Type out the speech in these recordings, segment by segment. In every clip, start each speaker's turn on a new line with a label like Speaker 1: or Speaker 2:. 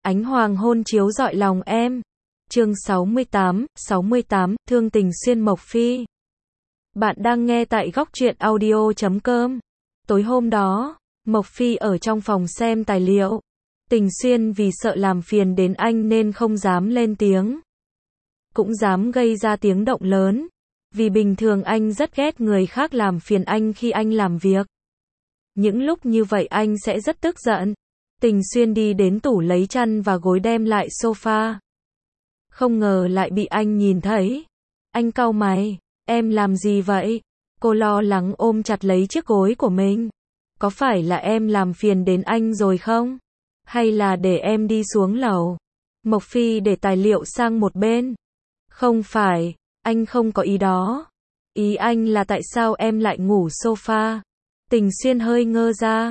Speaker 1: Ánh hoàng hôn chiếu rọi lòng em. Chương 68, Thương tình xuyên Mộc Phi. Bạn đang nghe tại góc truyện audio.com. Tối hôm đó, Mộc Phi ở trong phòng xem tài liệu. Tình Xuyên vì sợ làm phiền đến anh nên không dám lên tiếng. Cũng dám gây ra tiếng động lớn. Vì bình thường anh rất ghét người khác làm phiền anh khi anh làm việc. Những lúc như vậy anh sẽ rất tức giận. Tình Xuyên đi đến tủ lấy chăn và gối đem lại sofa. Không ngờ lại bị anh nhìn thấy. Anh cau mày, em làm gì vậy? Cô lo lắng ôm chặt lấy chiếc gối của mình. Có phải là em làm phiền đến anh rồi không? Hay là để em đi xuống lầu? Mộc Phi để tài liệu sang một bên. Không phải, anh không có ý đó. Ý anh là tại sao em lại ngủ sofa? Tình Xuyên hơi ngơ ra.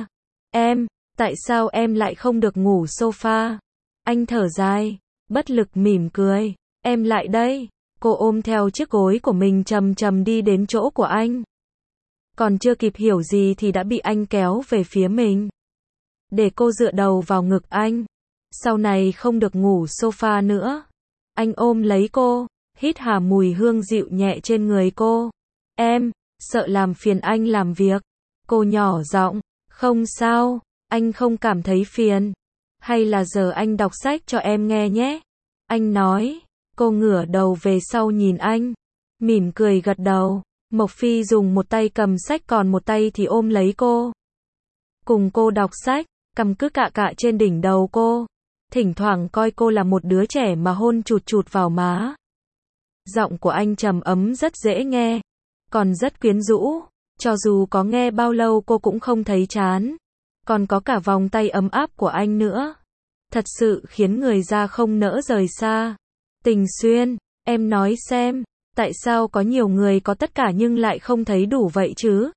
Speaker 1: Tại sao em lại không được ngủ sofa? Anh thở dài, bất lực mỉm cười. Em lại đây. Cô ôm theo chiếc gối của mình chậm chậm đi đến chỗ của anh. Còn chưa kịp hiểu gì thì đã bị anh kéo về phía mình. Để cô dựa đầu vào ngực anh. Sau này không được ngủ sofa nữa. Anh ôm lấy cô, hít hà mùi hương dịu nhẹ trên người cô. Em, sợ làm phiền anh làm việc. Cô nhỏ giọng, không sao. Anh không cảm thấy phiền. Hay là giờ anh đọc sách cho em nghe nhé. Anh nói. Cô ngửa đầu về sau nhìn anh. Mỉm cười gật đầu. Mộc Phi dùng một tay cầm sách còn một tay thì ôm lấy cô. Cùng cô đọc sách. Cằm cứ cạ cạ trên đỉnh đầu cô. Thỉnh thoảng coi cô là một đứa trẻ mà hôn chụt chụt vào má. Giọng của anh trầm ấm rất dễ nghe. Còn rất quyến rũ. Cho dù có nghe bao lâu cô cũng không thấy chán. Còn có cả vòng tay ấm áp của anh nữa. Thật sự khiến người ra không nỡ rời xa. Tình Xuyên, em nói xem, tại sao có nhiều người có tất cả nhưng lại không thấy đủ vậy chứ?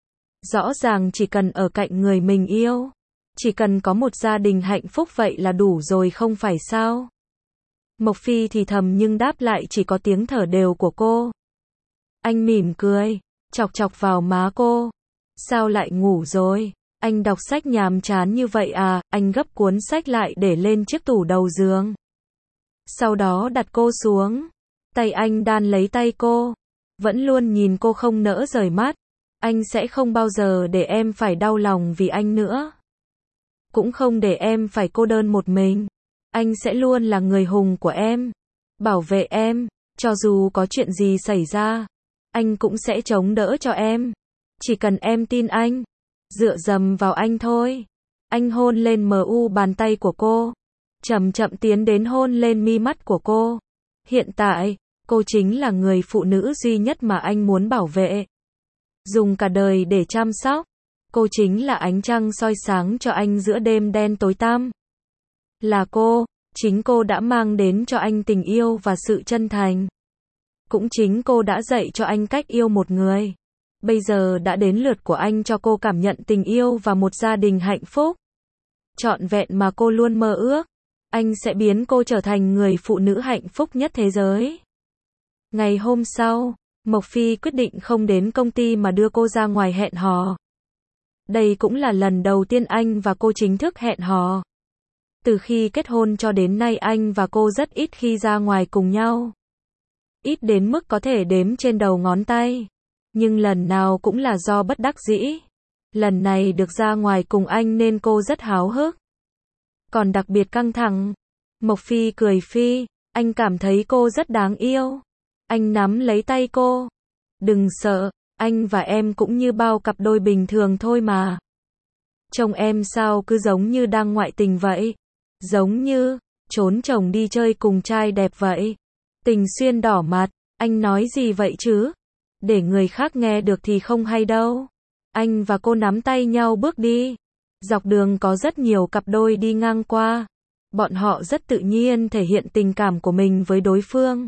Speaker 1: Rõ ràng chỉ cần ở cạnh người mình yêu. Chỉ cần có một gia đình hạnh phúc vậy là đủ rồi không phải sao? Mộc Phi thì thầm nhưng đáp lại chỉ có tiếng thở đều của cô. Anh mỉm cười, chọc chọc vào má cô. Sao lại ngủ rồi? Anh đọc sách nhàm chán như vậy à? Anh gấp cuốn sách lại để lên chiếc tủ đầu giường. Sau đó đặt cô xuống. Tay anh đan lấy tay cô. Vẫn luôn nhìn cô không nỡ rời mắt. Anh sẽ không bao giờ để em phải đau lòng vì anh nữa. Cũng không để em phải cô đơn một mình. Anh sẽ luôn là người hùng của em. Bảo vệ em. Cho dù có chuyện gì xảy ra. Anh cũng sẽ chống đỡ cho em. Chỉ cần em tin anh. Dựa dầm vào anh thôi. Anh hôn lên bàn tay của cô. Chậm chậm tiến đến hôn lên mi mắt của cô. Hiện tại, cô chính là người phụ nữ duy nhất mà anh muốn bảo vệ. Dùng cả đời để chăm sóc. Cô chính là ánh trăng soi sáng cho anh giữa đêm đen tối tăm. Là cô, chính cô đã mang đến cho anh tình yêu và sự chân thành. Cũng chính cô đã dạy cho anh cách yêu một người. Bây giờ đã đến lượt của anh cho cô cảm nhận tình yêu và một gia đình hạnh phúc. Trọn vẹn mà cô luôn mơ ước. Anh sẽ biến cô trở thành người phụ nữ hạnh phúc nhất thế giới. Ngày hôm sau, Mộc Phi quyết định không đến công ty mà đưa cô ra ngoài hẹn hò. Đây cũng là lần đầu tiên anh và cô chính thức hẹn hò. Từ khi kết hôn cho đến nay anh và cô rất ít khi ra ngoài cùng nhau. Ít đến mức có thể đếm trên đầu ngón tay. Nhưng lần nào cũng là do bất đắc dĩ. Lần này được ra ngoài cùng anh nên cô rất háo hức. Còn đặc biệt căng thẳng. Mộc Phi cười phi. Anh cảm thấy cô rất đáng yêu. Anh nắm lấy tay cô. Đừng sợ, anh và em cũng như bao cặp đôi bình thường thôi mà. Chồng em sao cứ giống như đang ngoại tình vậy? Giống như trốn chồng đi chơi cùng trai đẹp vậy. Tình Xuyên đỏ mặt. Anh nói gì vậy chứ? Để người khác nghe được thì không hay đâu. Anh và cô nắm tay nhau bước đi. Dọc đường có rất nhiều cặp đôi đi ngang qua. Bọn họ rất tự nhiên thể hiện tình cảm của mình với đối phương.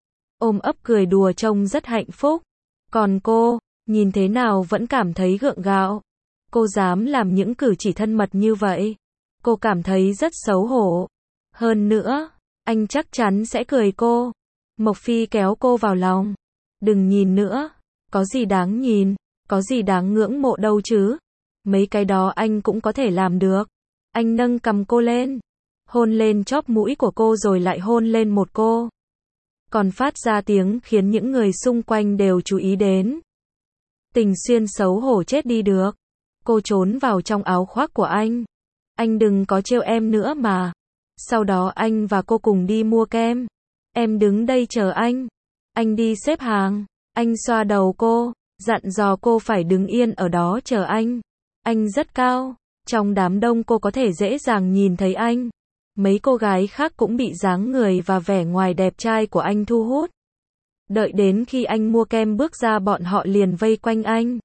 Speaker 1: Ôm ấp cười đùa trông rất hạnh phúc. Còn cô, nhìn thế nào vẫn cảm thấy gượng gạo. Cô dám làm những cử chỉ thân mật như vậy. Cô cảm thấy rất xấu hổ. Hơn nữa, anh chắc chắn sẽ cười cô. Mộc Phi kéo cô vào lòng. Đừng nhìn nữa. Có gì đáng nhìn, có gì đáng ngưỡng mộ đâu chứ. Mấy cái đó anh cũng có thể làm được. Anh nâng cằm cô lên. hôn lên chóp mũi của cô rồi lại hôn lên một cô. Còn phát ra tiếng khiến những người xung quanh đều chú ý đến. Tình Xuyên xấu hổ chết đi được. Cô trốn vào trong áo khoác của anh. Anh đừng có trêu em nữa mà. Sau đó anh và cô cùng đi mua kem. Em đứng đây chờ anh. Anh đi xếp hàng. Anh xoa đầu cô, dặn dò cô phải đứng yên ở đó chờ anh. Anh rất cao. Trong đám đông cô có thể dễ dàng nhìn thấy anh. Mấy cô gái khác cũng bị dáng người và vẻ ngoài đẹp trai của anh thu hút. Đợi đến khi anh mua kem bước ra bọn họ liền vây quanh anh.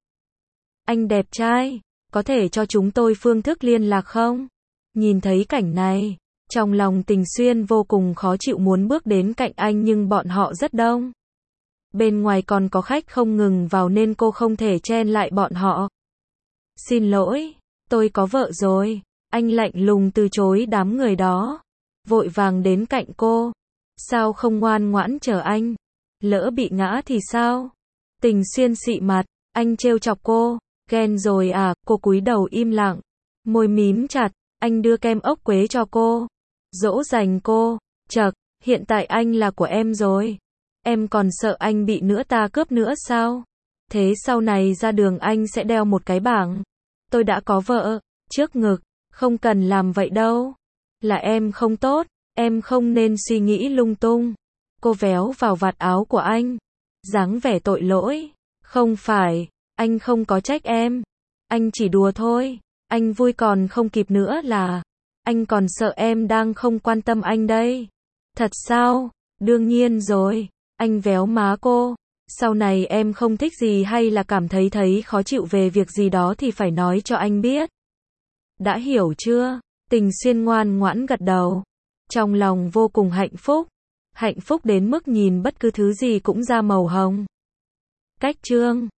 Speaker 1: Anh đẹp trai, có thể cho chúng tôi phương thức liên lạc không? Nhìn thấy cảnh này, trong lòng Tình Xuyên vô cùng khó chịu muốn bước đến cạnh anh nhưng bọn họ rất đông. Bên ngoài còn có khách không ngừng vào nên cô không thể chen lại bọn họ. Xin lỗi, tôi có vợ rồi. Anh lạnh lùng từ chối đám người đó. Vội vàng đến cạnh cô. Sao không ngoan ngoãn chờ anh? Lỡ bị ngã thì sao? Tình Xuyên xị mặt. Anh trêu chọc cô. Ghen rồi à? Cô cúi đầu im lặng. Môi mím chặt. Anh đưa kem ốc quế cho cô. Dỗ dành cô. Chậc, hiện tại anh là của em rồi. Em còn sợ anh bị nữa ta cướp nữa sao? Thế sau này ra đường anh sẽ đeo một cái bảng. Tôi đã có vợ. Trước ngực. Không cần làm vậy đâu. Là em không tốt. Em không nên suy nghĩ lung tung. Cô véo vào vạt áo của anh. Dáng vẻ tội lỗi. Không phải. Anh không có trách em. Anh chỉ đùa thôi. Anh vui còn không kịp nữa là. Anh còn sợ em đang không quan tâm anh đây. Thật sao? Đương nhiên rồi. Anh véo má cô. Sau này em không thích gì hay là cảm thấy khó chịu về việc gì đó thì phải nói cho anh biết. Đã hiểu chưa? Tình Xuyên ngoan ngoãn gật đầu. Trong lòng vô cùng hạnh phúc. Hạnh phúc đến mức nhìn bất cứ thứ gì cũng ra màu hồng. Cách chương